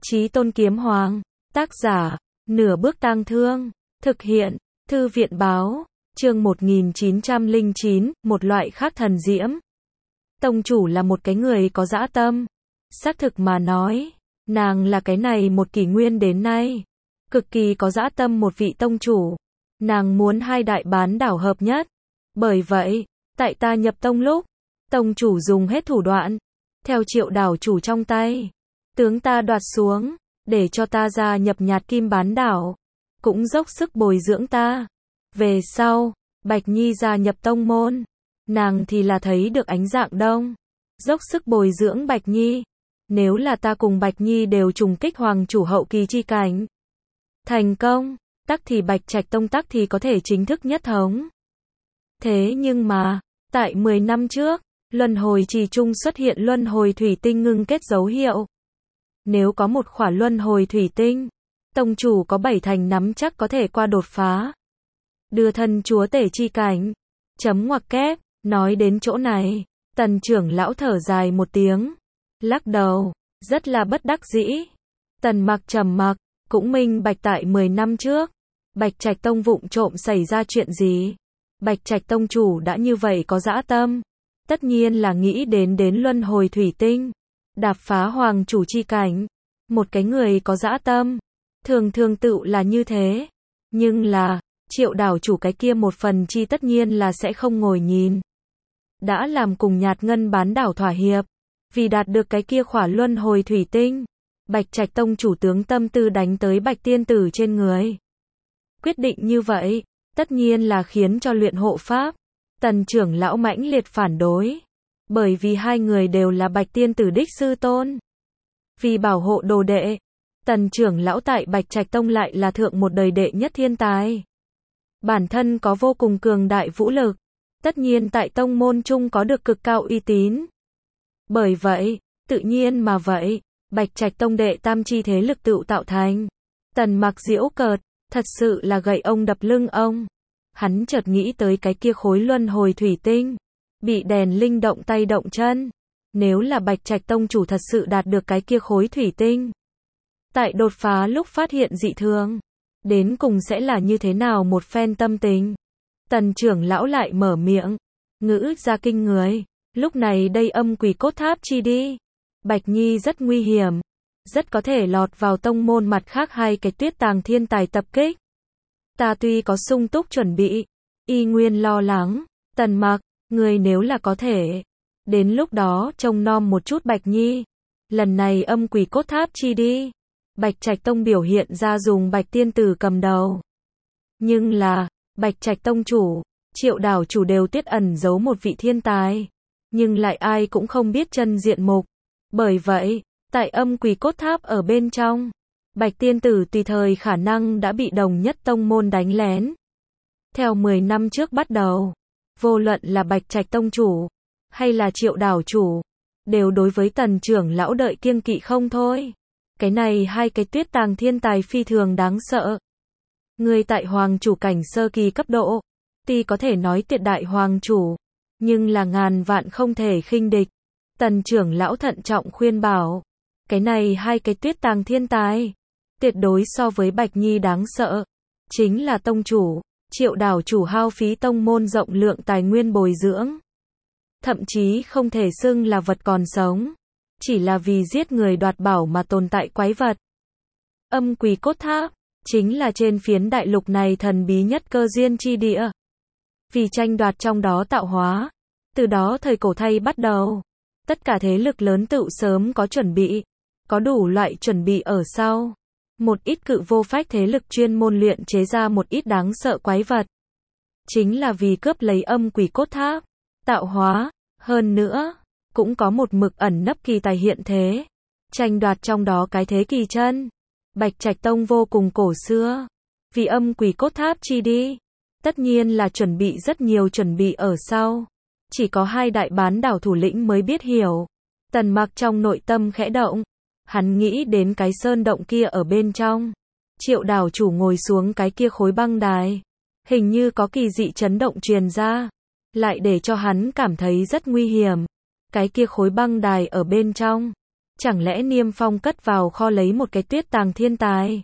Chí Tôn Kiếm Hoàng, tác giả, Nửa Bước Tang Thương, thực hiện, Thư viện báo, chương 1909, một loại khác thần diễm. Tông chủ là một cái người có dã tâm. Xác thực mà nói, nàng là cái này một kỷ nguyên đến nay, cực kỳ có dã tâm một vị tông chủ. Nàng muốn hai đại bán đảo hợp nhất. Bởi vậy, tại ta nhập tông lúc, tông chủ dùng hết thủ đoạn, theo Triệu đảo chủ trong tay, tướng ta đoạt xuống, để cho ta gia nhập Nhạt Kim bán đảo, cũng dốc sức bồi dưỡng ta. Về sau, Bạch Nhi gia nhập tông môn, nàng thì là thấy được ánh dạng đông, dốc sức bồi dưỡng Bạch Nhi. Nếu là ta cùng Bạch Nhi đều trùng kích hoàng chủ hậu kỳ chi cảnh, thành công, tắc thì Bạch Trạch tông tắc thì có thể chính thức nhất thống. Thế nhưng mà, tại 10 năm trước, luân hồi trì trung xuất hiện luân hồi thủy tinh ngưng kết dấu hiệu. Nếu có một khỏa luân hồi thủy tinh, tông chủ có 7 thành nắm chắc có thể qua đột phá, đưa thân chúa tể chi cảnh. Chấm ngoặc kép, nói đến chỗ này, Tần trưởng lão thở dài một tiếng, lắc đầu, rất là bất đắc dĩ. Tần Mặc trầm mặc, cũng minh bạch tại 10 năm trước, Bạch Trạch tông vụng trộm xảy ra chuyện gì. Bạch Trạch tông chủ đã như vậy có dã tâm, tất nhiên là nghĩ đến luân hồi thủy tinh, đạp phá hoàng chủ chi cảnh. Một cái người có dã tâm, thường thường tựu là như thế. Nhưng là, Triệu đảo chủ cái kia một phần chi tất nhiên là sẽ không ngồi nhìn. Đã làm cùng Nhạt Ngân bán đảo thỏa hiệp, vì đạt được cái kia khỏa luân hồi thủy tinh, Bạch Trạch tông chủ tướng tâm tư đánh tới Bạch tiên tử trên người. Quyết định như vậy, tất nhiên là khiến cho luyện hộ pháp, Tần trưởng lão mãnh liệt phản đối. Bởi vì hai người đều là Bạch tiên tử đích sư tôn. Vì bảo hộ đồ đệ, Tần trưởng lão tại Bạch Trạch tông lại là thượng một đời đệ nhất thiên tài. Bản thân có vô cùng cường đại vũ lực, tất nhiên tại tông môn chung có được cực cao uy tín. Bởi vậy, tự nhiên mà vậy, Bạch Trạch tông đệ tam chi thế lực tựu tạo thành. Tần Mặc giễu cợt, thật sự là gậy ông đập lưng ông. Hắn chợt nghĩ tới cái kia khối luân hồi thủy tinh, bị đèn linh động tay động chân. Nếu là Bạch Trạch tông chủ thật sự đạt được cái kia khối thủy tinh, tại đột phá lúc phát hiện dị thường, đến cùng sẽ là như thế nào một phen tâm tình. Tần trưởng lão lại mở miệng, ngữ ra kinh người. Lúc này đây âm quỷ cốt tháp chi đi, Bạch Nhi rất nguy hiểm, rất có thể lọt vào tông môn mặt khác hai cái Tuyết Tàng thiên tài tập kích. Ta tuy có sung túc chuẩn bị, y nguyên lo lắng. Tần Mặc, người nếu là có thể, đến lúc đó trông nom một chút Bạch Nhi. Lần này âm quỷ cốt tháp chi đi, Bạch Trạch tông biểu hiện ra dùng Bạch tiên tử cầm đầu. Nhưng là, Bạch Trạch tông chủ, Triệu đảo chủ đều tiết ẩn giấu một vị thiên tài, nhưng lại ai cũng không biết chân diện mục. Bởi vậy, tại âm quỷ cốt tháp ở bên trong, Bạch tiên tử tùy thời khả năng đã bị đồng nhất tông môn đánh lén. Theo 10 năm trước bắt đầu, vô luận là Bạch Trạch tông chủ, hay là Triệu đảo chủ, đều đối với Tần trưởng lão đợi kiêng kỵ không thôi. Cái này hai cái Tuyết Tàng thiên tài phi thường đáng sợ. Người tại hoàng chủ cảnh sơ kỳ cấp độ, tuy có thể nói tuyệt đại hoàng chủ, nhưng là ngàn vạn không thể khinh địch. Tần trưởng lão thận trọng khuyên bảo, cái này hai cái Tuyết Tàng thiên tài, tuyệt đối so với Bạch Nhi đáng sợ. Chính là tông chủ, Triệu đảo chủ hao phí tông môn rộng lượng tài nguyên bồi dưỡng. Thậm chí không thể xưng là vật còn sống, chỉ là vì giết người đoạt bảo mà tồn tại quái vật. Âm quỷ cốt tháp, chính là trên phiến đại lục này thần bí nhất cơ duyên chi địa. Vì tranh đoạt trong đó tạo hóa, từ đó thời cổ thay bắt đầu, tất cả thế lực lớn tựu sớm có chuẩn bị, có đủ loại chuẩn bị ở sau. Một ít cự vô phách thế lực chuyên môn luyện chế ra một ít đáng sợ quái vật, chính là vì cướp lấy âm quỷ cốt tháp, tạo hóa. Hơn nữa, cũng có một mực ẩn nấp kỳ tài hiện thế, tranh đoạt trong đó cái thế kỳ chân. Bạch Trạch tông vô cùng cổ xưa, vì âm quỷ cốt tháp chi đi, tất nhiên là chuẩn bị rất nhiều chuẩn bị ở sau. Chỉ có hai đại bán đảo thủ lĩnh mới biết hiểu. Tần Mặc trong nội tâm khẽ động, hắn nghĩ đến cái sơn động kia ở bên trong, Triệu đảo chủ ngồi xuống cái kia khối băng đài, hình như có kỳ dị chấn động truyền ra, lại để cho hắn cảm thấy rất nguy hiểm. Cái kia khối băng đài ở bên trong, Chẳng lẽ Niêm Phong cất vào kho lấy một cái Tuyết Tàng thiên tài?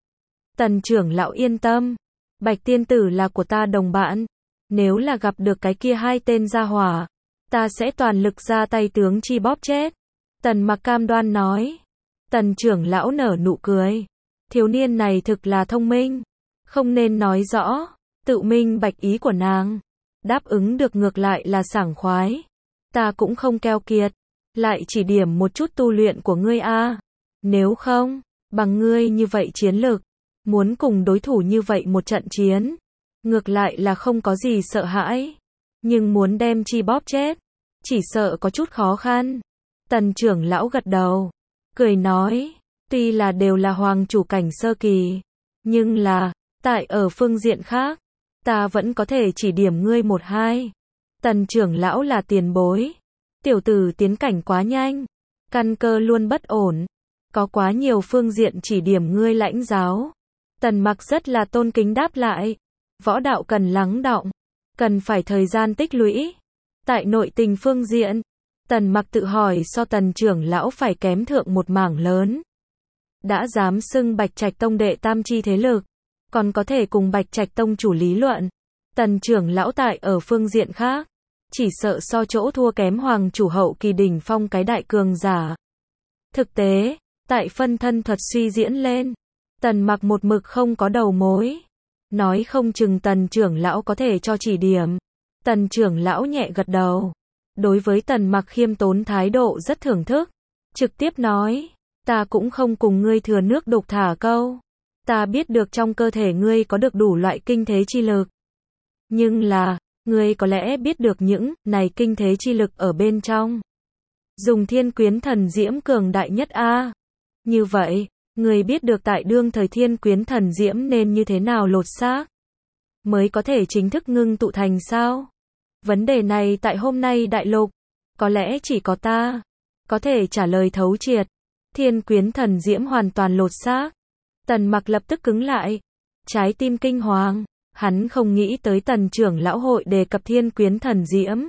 Tần trưởng lão yên tâm, Bạch tiên tử là của ta đồng bạn, nếu là gặp được cái kia hai tên gia hỏa, ta sẽ toàn lực ra tay tướng chi bóp chết. Tần Mặc cam đoan nói. Tần trưởng lão nở nụ cười. Thiếu niên này thực là thông minh, không nên nói rõ, tự minh bạch ý của nàng. Đáp ứng được ngược lại là sảng khoái. Ta cũng không keo kiệt, lại chỉ điểm một chút tu luyện của ngươi a. Nếu không, bằng ngươi như vậy chiến lực, muốn cùng đối thủ như vậy một trận chiến, ngược lại là không có gì sợ hãi. Nhưng muốn đem chi bóp chết, chỉ sợ có chút khó khăn. Tần trưởng lão gật đầu, cười nói, tuy là đều là hoàng chủ cảnh sơ kỳ, nhưng là, tại ở phương diện khác, ta vẫn có thể chỉ điểm ngươi một hai. Tần trưởng lão là tiền bối, tiểu tử tiến cảnh quá nhanh, căn cơ luôn bất ổn, có quá nhiều phương diện chỉ điểm ngươi lãnh giáo. Tần Mặc rất là tôn kính đáp lại, võ đạo cần lắng đọng, cần phải thời gian tích lũy. Tại nội tình phương diện, Tần Mặc tự hỏi so Tần trưởng lão phải kém thượng một mảng lớn. Đã dám xưng Bạch Trạch Tông đệ tam chi thế lực, còn có thể cùng Bạch Trạch Tông chủ lý luận. Tần trưởng lão tại ở phương diện khác, chỉ sợ so chỗ thua kém hoàng chủ hậu kỳ đỉnh phong cái đại cường giả. Thực tế, tại phân thân thuật suy diễn lên, Tần Mặc một mực không có đầu mối. Nói không chừng Tần trưởng lão có thể cho chỉ điểm. Tần trưởng lão nhẹ gật đầu. Đối với Tần Mặc khiêm tốn thái độ rất thưởng thức. Trực tiếp nói, ta cũng không cùng ngươi thừa nước đục thả câu. Ta biết được trong cơ thể ngươi có được đủ loại kinh thế chi lực. Nhưng là, ngươi có lẽ biết được những này kinh thế chi lực ở bên trong. Dùng thiên quyến thần diễm cường đại nhất a. Như vậy, ngươi biết được tại đương thời thiên quyến thần diễm nên như thế nào lột xác, mới có thể chính thức ngưng tụ thành sao? Vấn đề này tại hôm nay đại lục, có lẽ chỉ có ta có thể trả lời thấu triệt. Thiên quyến thần diễm hoàn toàn lột xác. Tần Mặc lập tức cứng lại, trái tim kinh hoàng, hắn không nghĩ tới Tần trưởng lão hội đề cập thiên quyến thần diễm.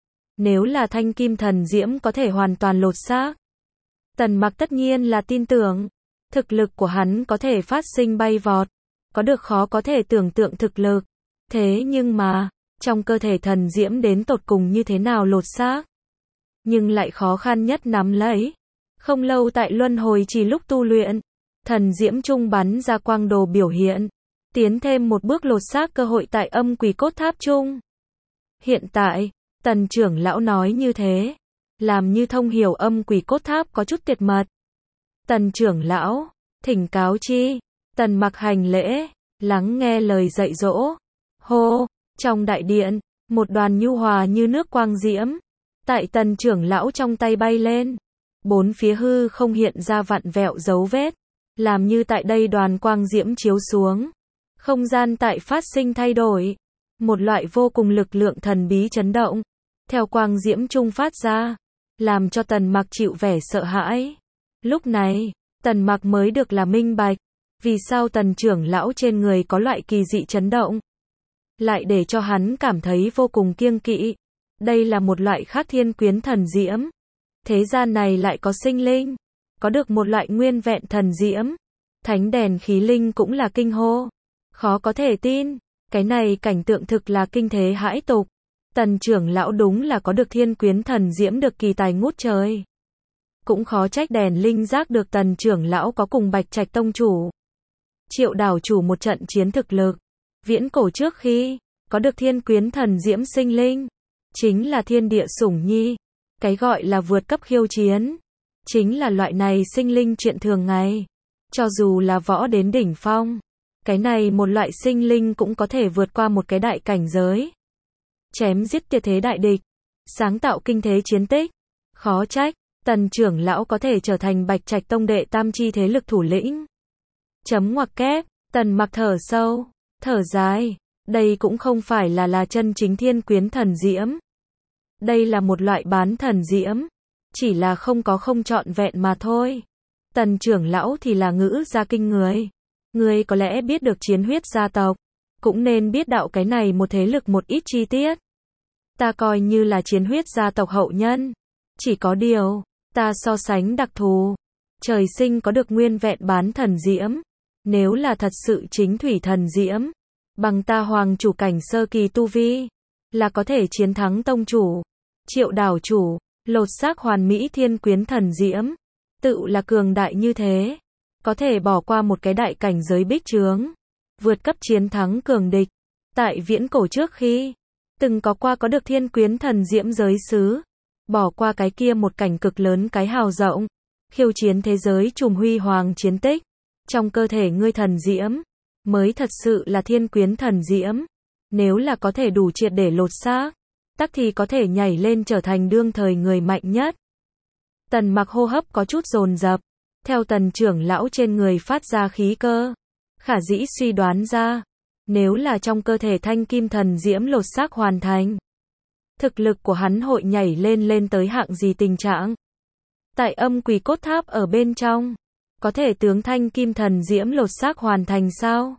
Nếu là thanh kim thần diễm có thể hoàn toàn lột xác, Tần Mặc tất nhiên là tin tưởng, thực lực của hắn có thể phát sinh bay vọt, có được khó có thể tưởng tượng thực lực. Thế nhưng mà, trong cơ thể thần diễm đến tột cùng như thế nào lột xác? Nhưng lại khó khăn nhất nắm lấy. Không lâu tại luân hồi chỉ lúc tu luyện, thần diễm trung bắn ra quang đồ biểu hiện, tiến thêm một bước lột xác cơ hội tại âm quỷ cốt tháp trung. Hiện tại, Tần trưởng lão nói như thế, làm như thông hiểu âm quỷ cốt tháp có chút tuyệt mật. Tần trưởng lão, thỉnh cáo chi. Tần Mặc hành lễ, lắng nghe lời dạy dỗ. Hô, trong đại điện, một đoàn nhu hòa như nước quang diễm, tại Tần trưởng lão trong tay bay lên. Bốn phía hư không hiện ra vặn vẹo dấu vết, làm như tại đây đoàn quang diễm chiếu xuống, không gian tại phát sinh thay đổi. Một loại vô cùng lực lượng thần bí chấn động, theo quang diễm trung phát ra, làm cho Tần Mặc chịu vẻ sợ hãi. Lúc này, Tần Mặc mới được là minh bạch, vì sao Tần trưởng lão trên người có loại kỳ dị chấn động, lại để cho hắn cảm thấy vô cùng kiêng kỵ. Đây là một loại khác thiên quyến thần diễm. Thế gian này lại có sinh linh, có được một loại nguyên vẹn thần diễm. Thánh đèn khí linh cũng là kinh hô. Khó có thể tin, cái này cảnh tượng thực là kinh thế hãi tục. Tần trưởng lão đúng là có được thiên quyến thần diễm được kỳ tài ngút trời. Cũng khó trách đèn linh giác được Tần trưởng lão có cùng Bạch Trạch Tông chủ, Triệu đảo chủ một trận chiến thực lực. Viễn cổ trước khi có được thiên quyến thần diễm sinh linh, chính là thiên địa sủng nhi. Cái gọi là vượt cấp khiêu chiến, chính là loại này sinh linh chuyện thường ngày. Cho dù là võ đến đỉnh phong, cái này một loại sinh linh cũng có thể vượt qua một cái đại cảnh giới, chém giết tuyệt thế đại địch, sáng tạo kinh thế chiến tích. Khó trách Tần trưởng lão có thể trở thành Bạch Trạch Tông đệ tam chi thế lực thủ lĩnh. Chấm ngoặc kép. Tần Mặc thở sâu, thở dài. Đây cũng không phải là chân chính thiên quyến thần diễm. Đây là một loại bán thần diễm, chỉ là không trọn vẹn mà thôi. Tần trưởng lão thì là ngữ gia kinh người. Người có lẽ biết được chiến huyết gia tộc, cũng nên biết đạo cái này một thế lực một ít chi tiết. Ta coi như là chiến huyết gia tộc hậu nhân. Chỉ có điều, Ta so sánh đặc thù. Trời sinh có được nguyên vẹn bán thần diễm. Nếu là thật sự chính thủy thần diễm, bằng ta hoàng chủ cảnh sơ kỳ tu vi, là có thể chiến thắng tông chủ, Triệu đảo chủ, lột xác hoàn mỹ thiên quyến thần diễm. Tự là cường đại như thế. Có thể bỏ qua một cái đại cảnh giới bích trướng. Vượt cấp chiến thắng cường địch. Tại viễn cổ trước khi, từng có được thiên quyến thần diễm giới xứ. Bỏ qua cái kia một cảnh cực lớn cái hào rộng. Khiêu chiến thế giới trùm huy hoàng chiến tích. Trong cơ thể ngươi thần diễm, mới thật sự là thiên quyến thần diễm. Nếu là có thể đủ triệt để lột xác, tắc thì có thể nhảy lên trở thành đương thời người mạnh nhất. Tần Mặc hô hấp có chút dồn dập. Theo Tần trưởng lão trên người phát ra khí cơ, khả dĩ suy đoán ra, nếu là trong cơ thể thanh kim thần diễm lột xác hoàn thành, thực lực của hắn hội nhảy lên tới hạng gì tình trạng. Tại âm quỷ cốt tháp ở bên trong, có thể tướng thanh kim thần diễm lột xác hoàn thành sao?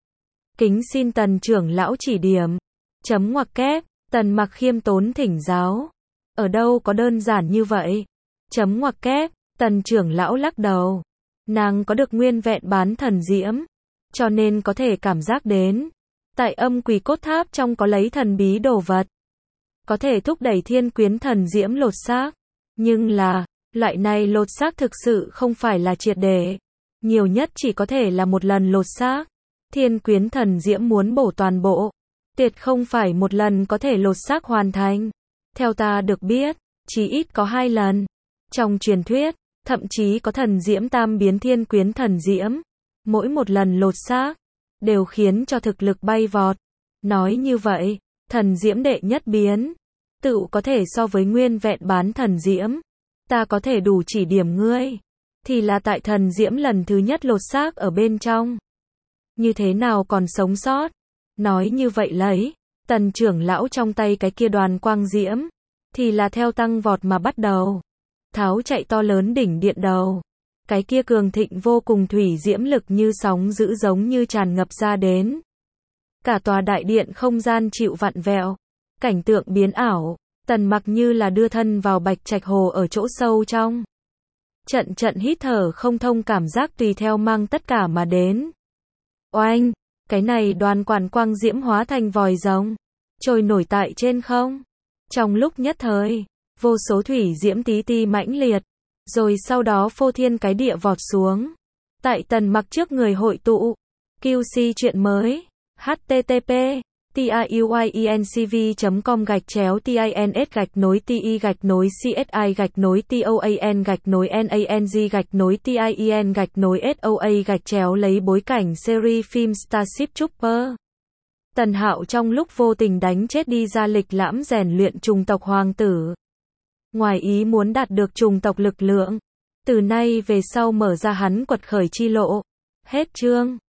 Kính xin Tần trưởng lão chỉ điểm. Chấm ngoặc kép, Tần Mặc khiêm tốn thỉnh giáo. Ở đâu có đơn giản như vậy? Chấm ngoặc kép, Tần trưởng lão lắc đầu. Nàng có được nguyên vẹn bán thần diễm, cho nên có thể cảm giác đến. Tại âm quỷ cốt tháp trong có lấy thần bí đồ vật, có thể thúc đẩy thiên quyến thần diễm lột xác. Nhưng là, loại này lột xác thực sự không phải là triệt để. Nhiều nhất chỉ có thể là một lần lột xác. Thiên quyến thần diễm muốn bổ toàn bộ, tuyệt không phải một lần có thể lột xác hoàn thành. Theo ta được biết, chỉ ít có 2 lần. Trong truyền thuyết, thậm chí có thần diễm tam biến thiên quyến thần diễm. Mỗi một lần lột xác, đều khiến cho thực lực bay vọt. Nói như vậy, thần diễm đệ nhất biến, tự có thể so với nguyên vẹn bán thần diễm. Ta có thể đủ chỉ điểm ngươi, thì là tại thần diễm lần thứ nhất lột xác ở bên trong. Như thế nào còn sống sót? Nói như vậy lấy, Tần trưởng lão trong tay cái kia đoàn quang diễm, thì là theo tăng vọt mà bắt đầu. Tháo chạy to lớn đỉnh điện đầu. Cái kia cường thịnh vô cùng thủy diễm lực như sóng dữ giống như tràn ngập ra đến. Cả tòa đại điện không gian chịu vặn vẹo. Cảnh tượng biến ảo. Tần Mặc như là đưa thân vào bạch trạch hồ ở chỗ sâu trong. Trận hít thở không thông cảm giác tùy theo mang tất cả mà đến. Oanh! Cái này đoàn quản quang diễm hóa thành vòi rồng, trôi nổi tại trên không. Trong lúc nhất thời, vô số thủy diễm tí ti mãnh liệt, rồi sau đó phô thiên cái địa vọt xuống. Tại Tần Mặc trước người hội tụ. QC chuyện mới. http tiuyenCV.com/TINS-TOAN-NANG-TIEN-SOA lấy bối cảnh series phim Starship Trooper. Tần Hạo trong lúc vô tình đánh chết đi ra lịch lãm rèn luyện trùng tộc hoàng tử. Ngoài ý muốn đạt được trùng tộc lực lượng. Từ nay về sau mở ra hắn quật khởi chi lộ. Hết chương.